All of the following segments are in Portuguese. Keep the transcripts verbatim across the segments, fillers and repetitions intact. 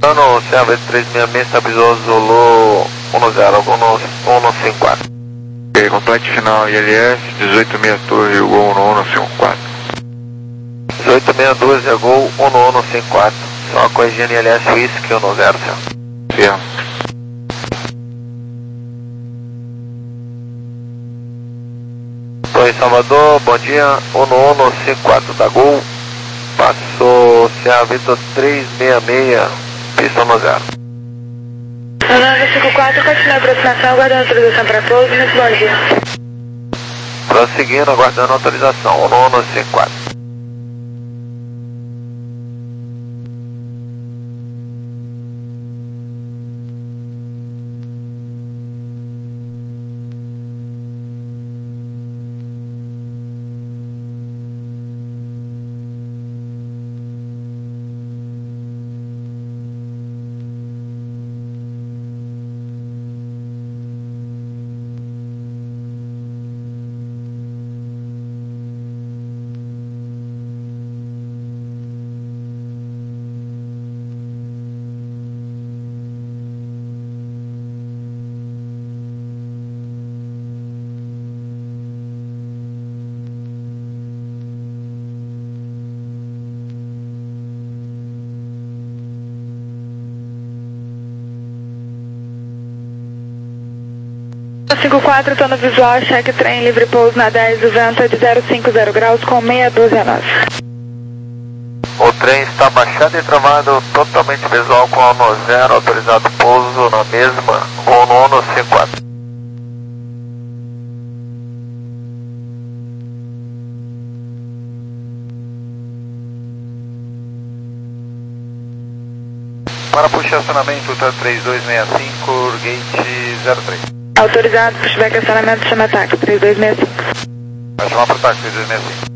Ano, Serra três seis seis, estabilizou Zulu um zero, algum um cinco quatro. Ok, complete final I L S, dezoito sessenta Torre, Gol um um cinco quatro. dezoito sessenta doze, Gol um um cinco quatro, só corrigindo I L S Whisky um zero, senhor. Firma. Estou em Salvador, bom dia, um um cinco quatro da Gol, passou Serra Vitor três seis seis, pista um zero. um cinco quatro, continua a aproximação, aguardando autorização para pouso, muito bom dia. Prosseguindo, aguardando autorização, um um cinco quatro. cinco quatro, tô no visual, cheque trem, livre pouso na dez, o vento é de zero cinco zero graus com seis doze a nove. O trem está baixado e travado, totalmente visual com a no zero, autorizado pouso na mesma, com o um cinco quatro. Para puxar acionamento, tá três dois seis cinco, gate zero três. Autorizado, pushback acionamento, chama ataque, três dois seis cinco. Vai chamar pro táxi, três dois seis cinco.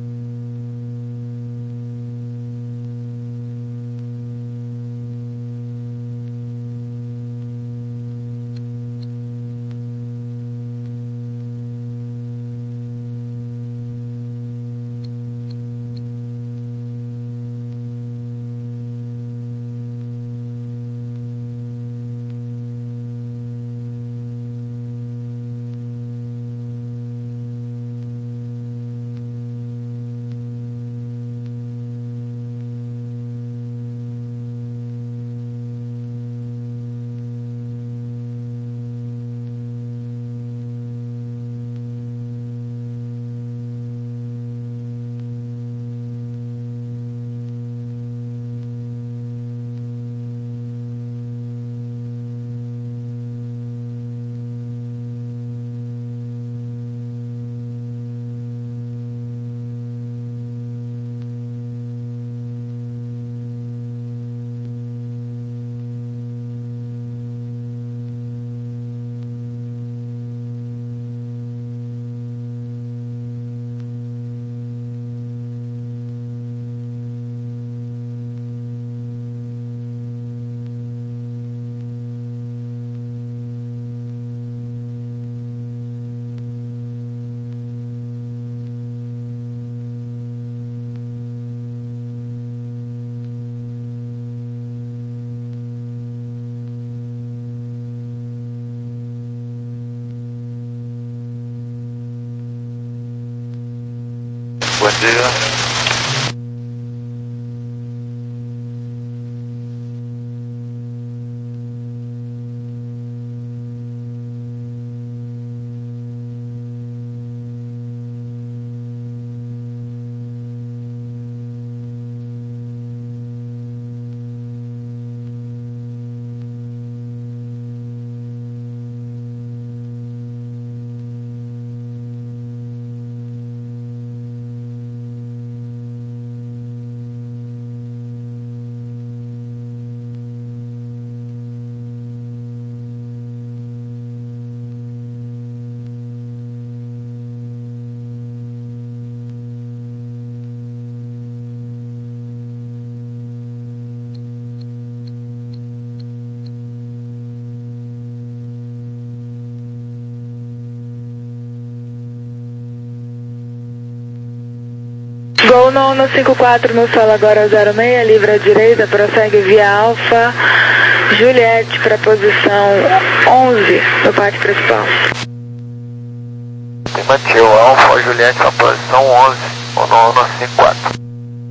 Bom dia. Gol nono cinco quatro no solo agora zero seis, livre à direita, prossegue via Alfa, Juliette para posição onze no pátio principal. Afirmativo, Alfa, Juliette para posição onze, o nono cinco quatro.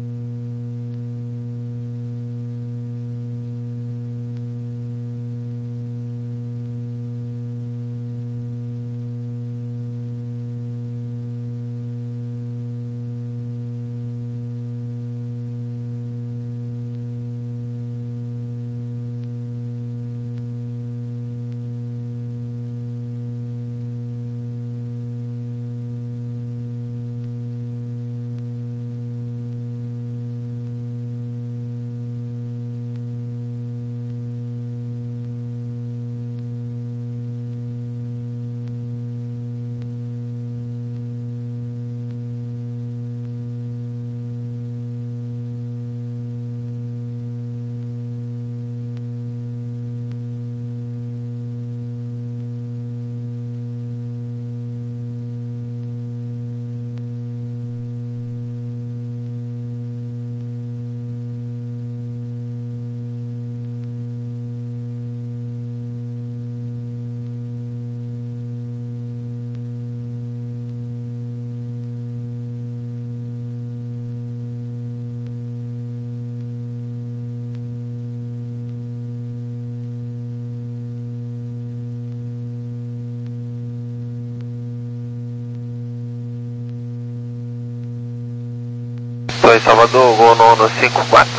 Oi, Salvador, gol nono cinco quatro.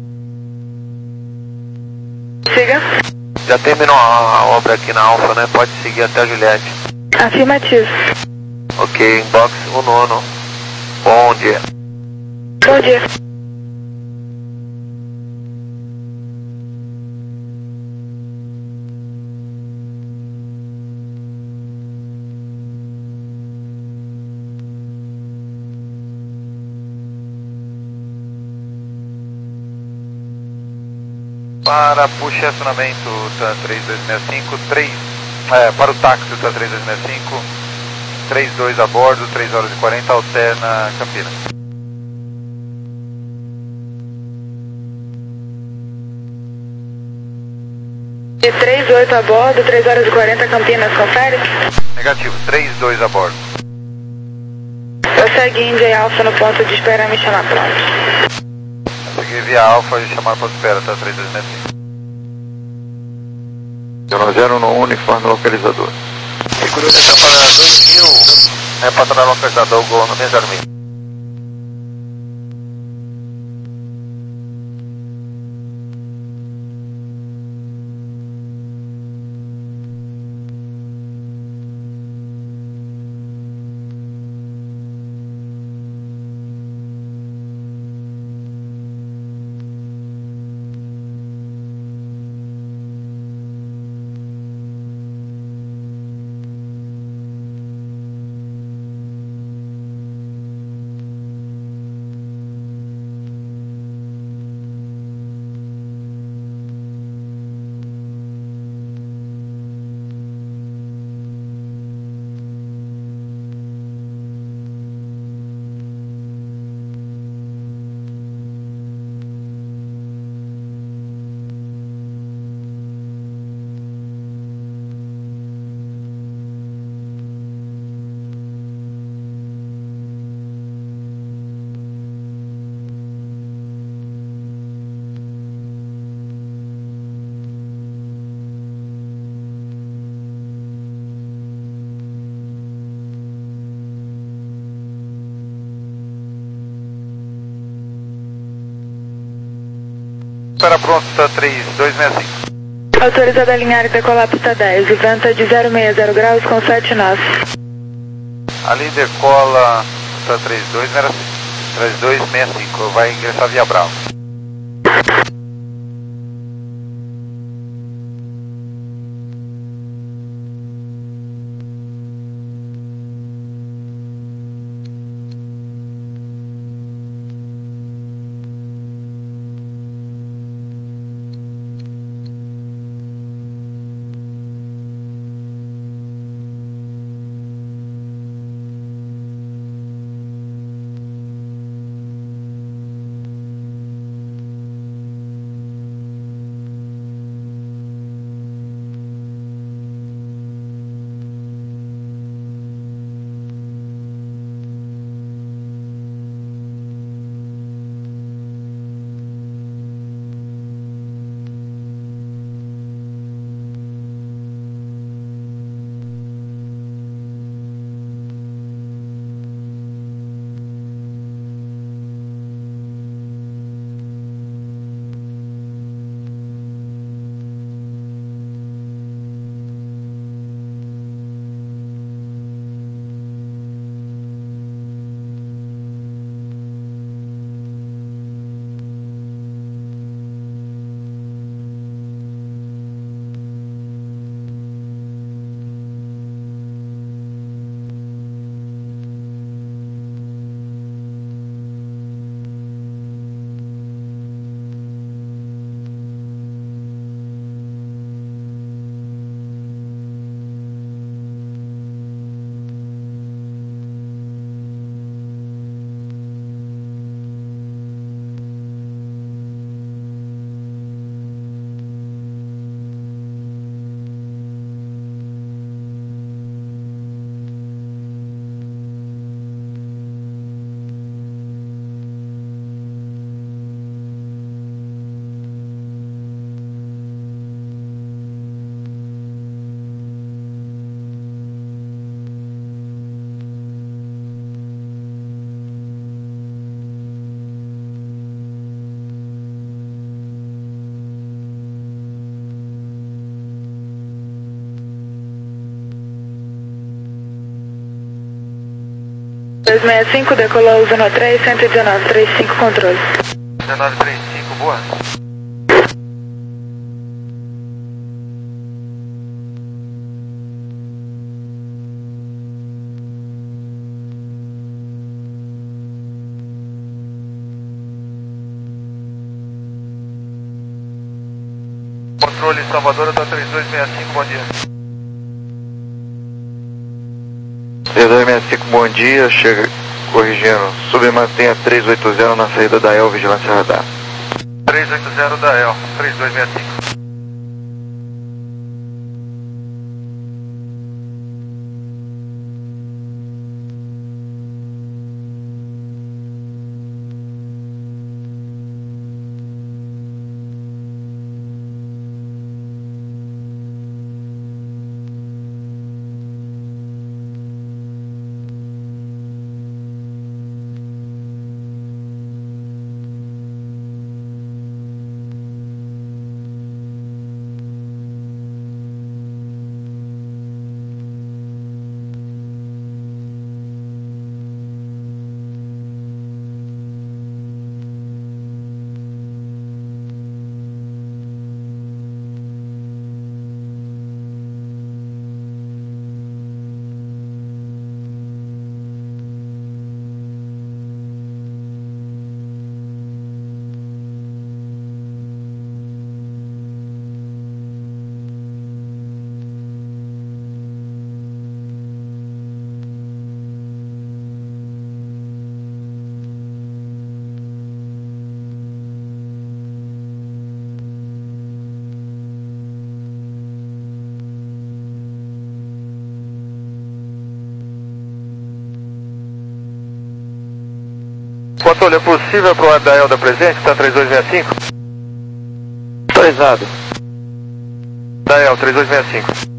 Siga. Já terminou a, a obra aqui na Alfa, né? Pode seguir até a Juliette. Afirmativo. Ok, inbox o nono. Bom dia. Bom dia. Para push acionamento TAM três dois seis cinco, três, é, para o táxi TAM três dois seis cinco, três dois a bordo, três horas e quarenta, alterna Campinas. E três oito a bordo, três horas e quarenta Campinas, confere? Negativo, três dois a bordo. Prossegue Índia Alfa no ponto de espera, me chamar pronto. Seguir via Alfa e chamar para espera, tá? três dois seis cinco. zero zero no uniforme localizador. Segurança para dois mil. É para localizador, gol no zero seis. Espera pronto, tá três dois seis cinco. Autorizado a alinhar e decolar pista dez, o vento é de zero seis zero graus com sete nós. Ali decola, tá três dois seis cinco, vai ingressar via Bravo. dois seis cinco, decolou Zona três, cento e dezenove, trinta e cinco, controle. dezenove, trinta e cinco, boa. Controle Salvador, eu tô três dois seis cinco, bom dia. três dois seis cinco, bom dia, chega corrigindo, submantenha três oito zero na saída da E L, vigilância radar. três oito zero da E L, três dois seis cinco. Controle, é possível pro ar da E L da presente, está três dois seis cinco? Autorizado. Da E L, três dois seis cinco.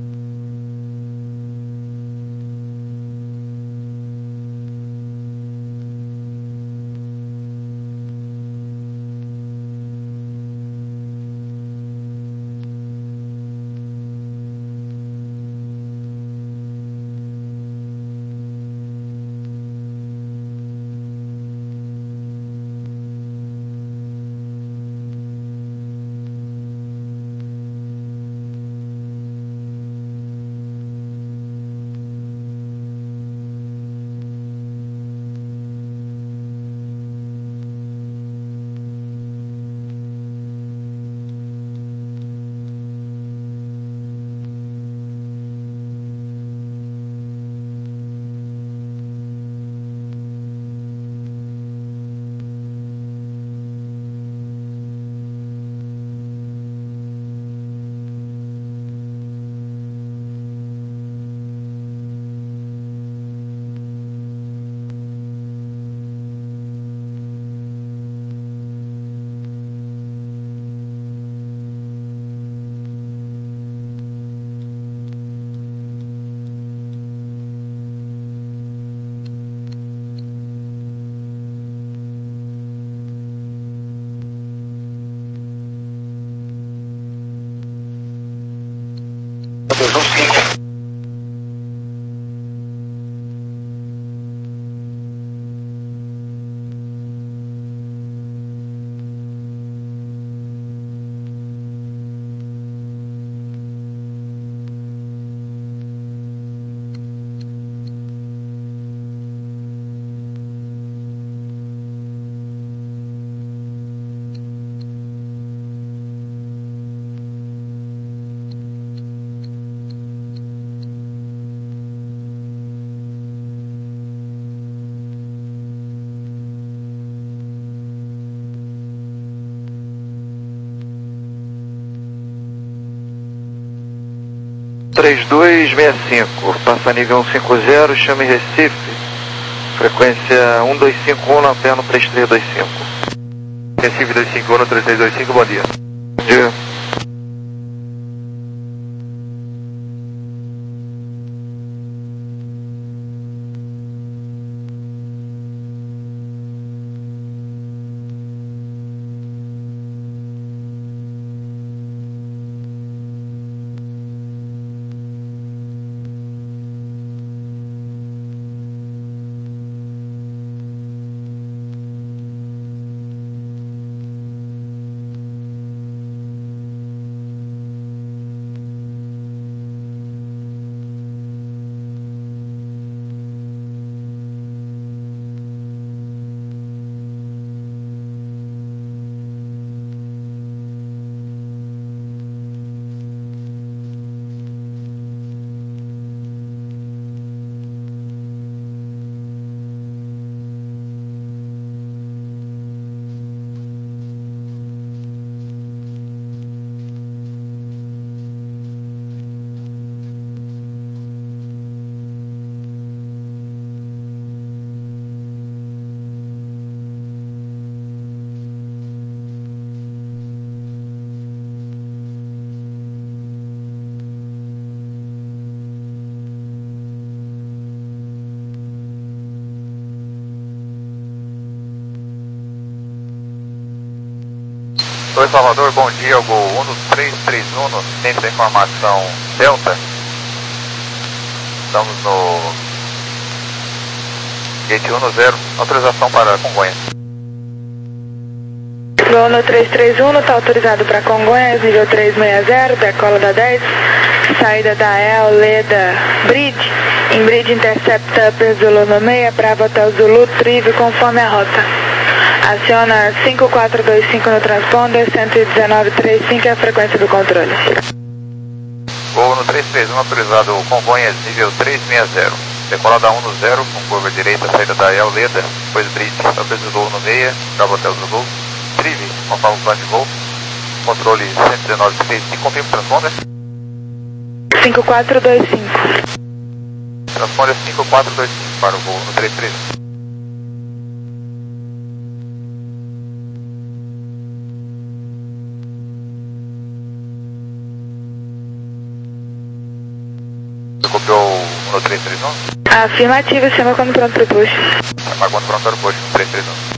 três dois seis cinco, passa nível cento e cinquenta, chame Recife, frequência um dois cinco um na perna três três dois cinco. Recife dois cinco um, três três dois cinco, bom dia. Bom dia. Oi, Salvador, bom dia, Gol um três três um, ciente da informação Delta. Estamos no gate um zero, autorização para Congonhas. Gol no três três um, está autorizado para Congonhas, nível três seis zero, decola da dez, saída da El Leda Bridge, em Bridge Intercepta Upper Zulu no seis, Bravo Hotel Zulu, Trive, conforme a rota. Aciona cinco quatro dois cinco no transponder, cento e dezenove ponto trinta e cinco é a frequência do controle. Gol no três três um, autorizado Congonhas, nível três seis zero. Decola da um zero, com curva direita, saída da El Leda, depois Bridge, Upper Zulu no seis, Bravo Hotel Zulu, Trive, conforme o plano de voo. Controle cento e dezenove ponto trinta e cinco, confirma o transponder. cinco quatro dois cinco. Transponder cinco quatro dois cinco para o voo no três três um. Copiou o três três um? Afirmativo, chama quando pronto para o push. Chama quando pronto para o push, três três um.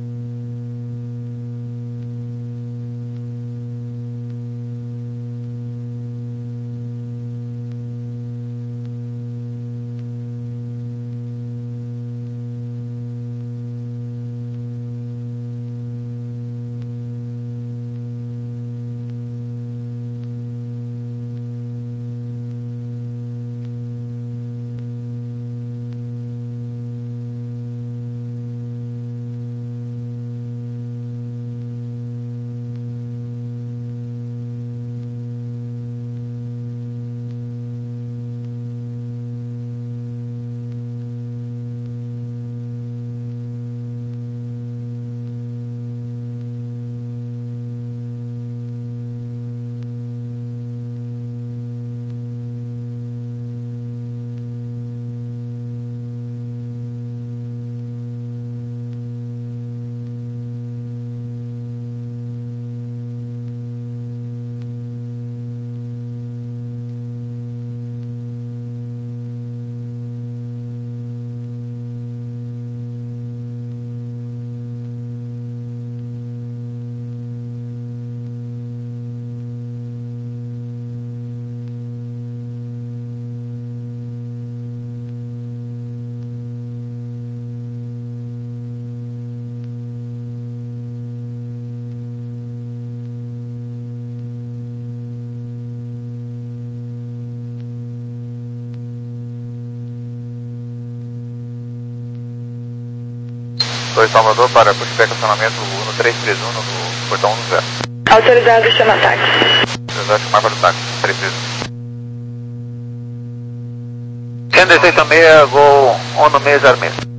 Oi, Salvador, para pushback acionamento no três três um, no portão um zero. Autorizado, chama táxi. Autorizado, chamar para o táxi, três três um. cento e sessenta e seis, Gol um seis zero seis.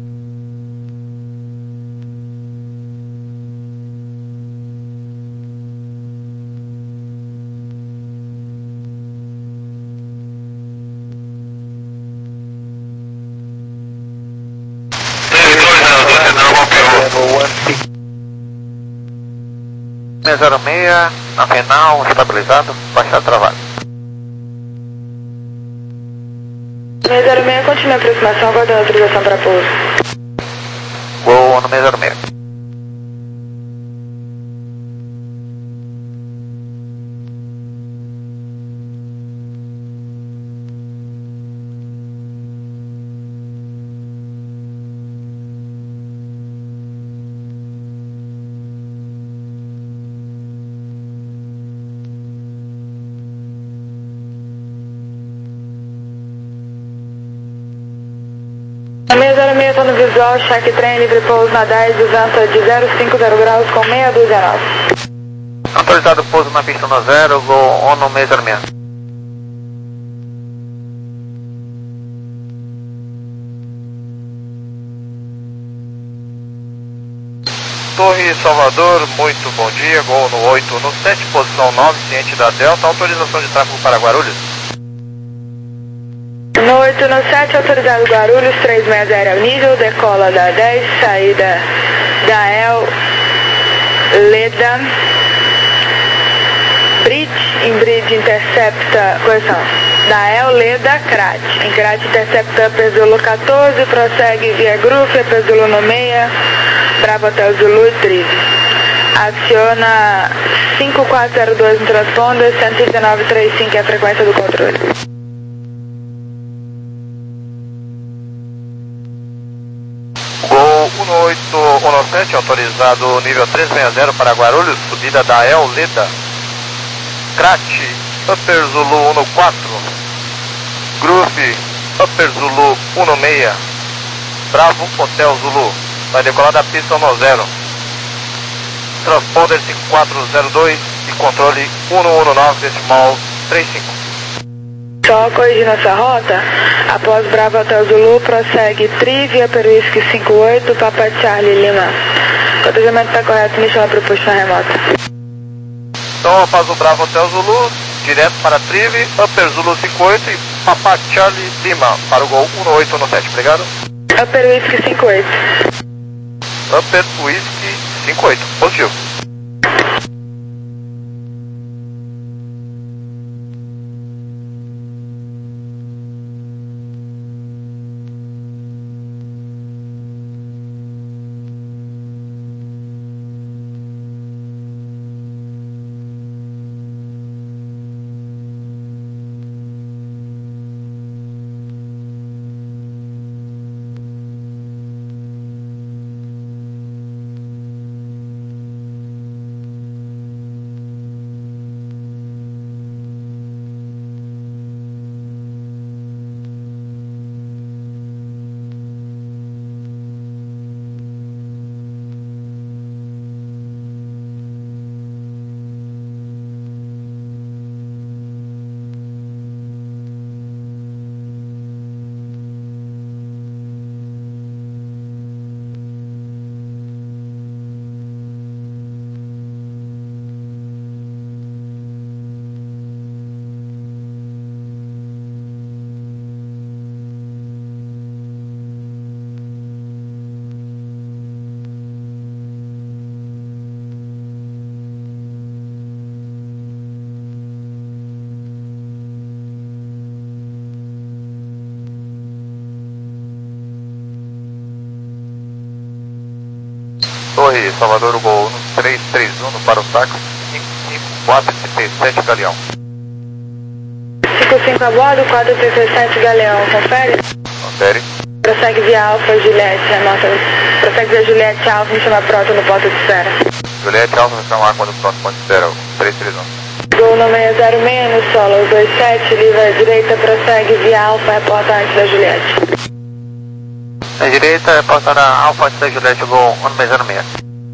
seis zero seis, na final, estabilizado, baixado travado. seis zero seis, continua a aproximação, aguardando autorização para pouso. Gol no seis zero seis. seis zero seis, estou no visual, cheque trem, livre pouso na dez, distância de zero cinco zero graus com meia dúzia nove. Autorizado pouso na pista no zero, Gol um seis zero seis. Torre Salvador, muito bom dia, Gol no oito no sete, posição nove, ciente da Delta, autorização de tráfego para Guarulhos. No oito no sete, autorizado Guarulhos, três seis zero nível, decola da dez, saída da El Leda Bridge, em Bridge intercepta, correção, da El Leda Crat, em Crat intercepta Upper Zulu quatorze, prossegue via Groove, Upper Zulu no seis, Bravo Hotel Zulu e Trive. Aciona cinco quatro zero dois no transponder, cento e dezenove vírgula trinta e cinco é a frequência do controle. Gol um oito um sete, autorizado nível trezentos e sessenta para Guarulhos, subida da El Leda. Crat, Upper Zulu um quatro, Groove, Upper Zulu um seis, Bravo, Hotel Zulu, vai decolar da pista um zero. Transponder cinco quatro zero dois e controle um um nove decimal trinta e cinco. Só corrigindo essa rota, após Bravo Hotel Zulu, prossegue Trivia Upper Whisky cinco oito, Papa Charlie Lima. O cotejamento está correto, me chama para o puxão remoto. Então após o Bravo Hotel Zulu, direto para Trivia, Upper Zulu cinco oito e Papa Charlie Lima para o gol um oito um sete, obrigado. Upper Whisky cinco oito. Upper Whisky cinco oito, positivo. Torre, Salvador, o gol três três um para o saco, cinco cinco quatro três sete Galeão. cinco cinco a bordo, quatro três sete Galeão, confere? Confere. Prossegue via Alfa, Juliette, remota. Prossegue via Juliette Alfa, me chama Proto no ponto de espera. Juliette Alfa, me chama quando o Proto ponto de espera, três três um. Gol no seis zero seis no solo, dois sete, livre à direita, prossegue via Alfa, reporta antes da Juliette. Na direita, reporta na Alfa antes da Juliette, gol um seis zero seis.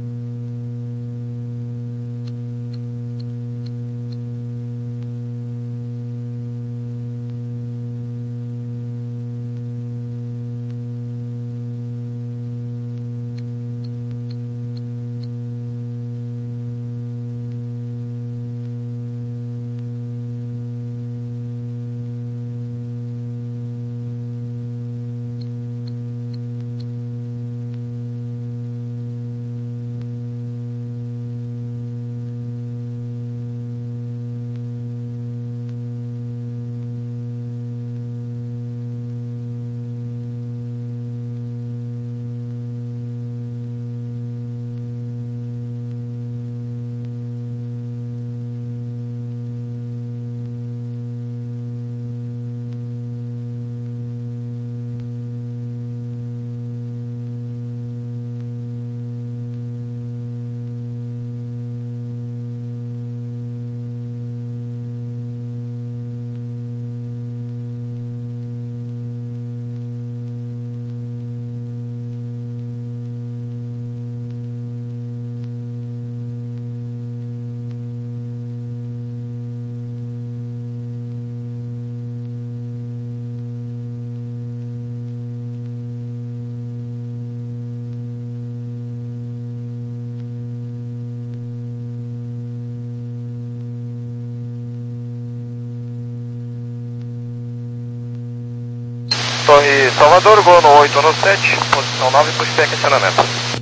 Torre Salvador, gol no oito no sete, posição nove, push back acionamento.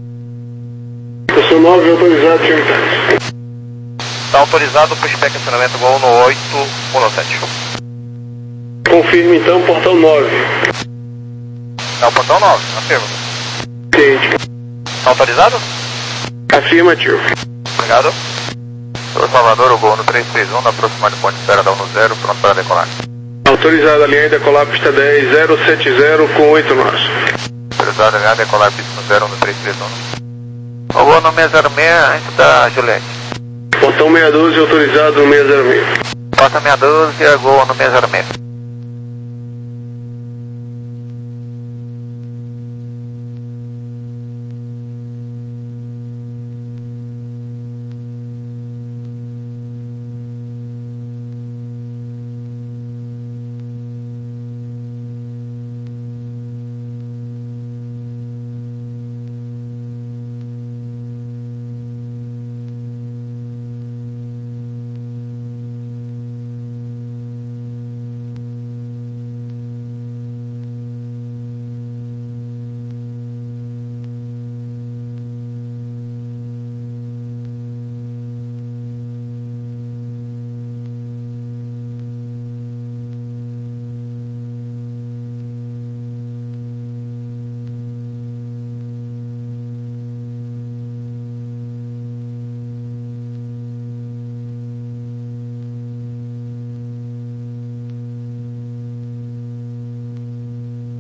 Posição nove, autorizado, senhor. Está autorizado o pushback acionamento, gol no oito no sete. Confirme então, portão nove. É o portão nove, afirma. Ciente. Está autorizado? Afirmativo. Obrigado. Sou Salvador, o gol no três três um, na próxima de ponte espera da um zero, pronto para decolar. Autorizado a linha decolar pista dez zero sete zero com oito nós. Autorizado a linha decolar pista zero no três três um. O gol no seis zero seis, antes da Juliette. Portão seis doze autorizado no seis zero seis. Porta seis doze, gol no seis zero seis.